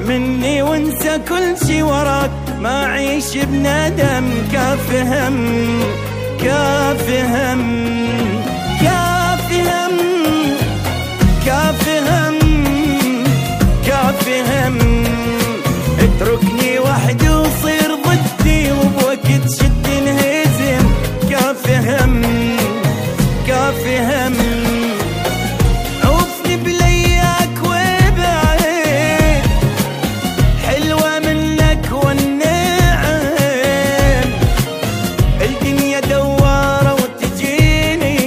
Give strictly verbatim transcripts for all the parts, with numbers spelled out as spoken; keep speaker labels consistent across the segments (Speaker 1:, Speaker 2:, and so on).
Speaker 1: مني وانسى كل شي وراك، ما عيش بندم. كافي هم كافي هم كافي هم كافي هم كافي هم اتركني وحدي وصير ضدي، وبوقت شد انهزم. كافي هم كافي هم عوفني بلياك وبعيد، حلوة منك والنعم. الدنيا دوارة وتجيني،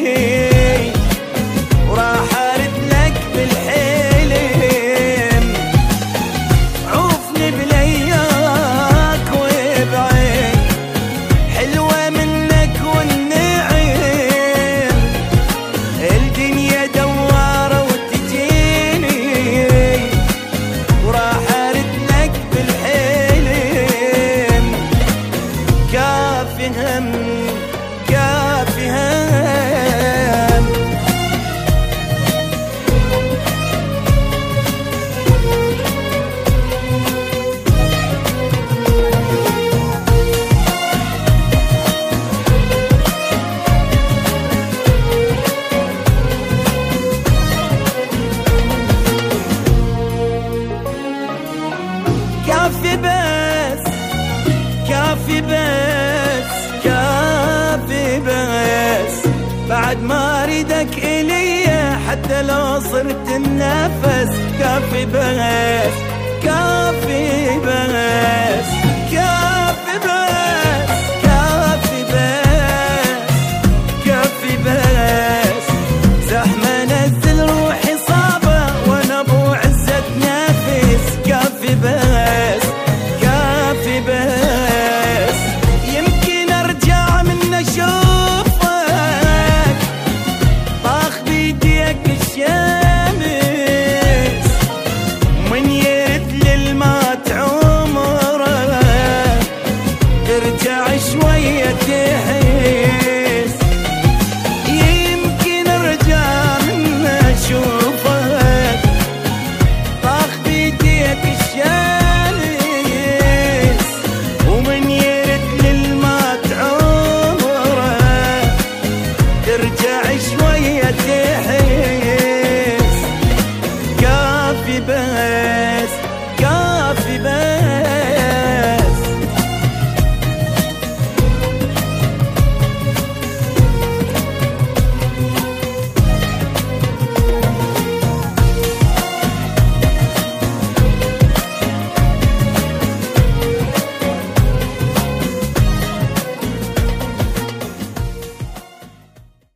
Speaker 1: وراح ارد لك بالحلم. عوفني بلياك وبعيد، حلوة منك والنعم. الدنيا دوارة وتجيني، وراح ارد لك بالحلم. كافي هم كافي هم كافي بس كافي بس كافي بس، بعد ما اريدك الي حتى لو صرت النفس. كافي بس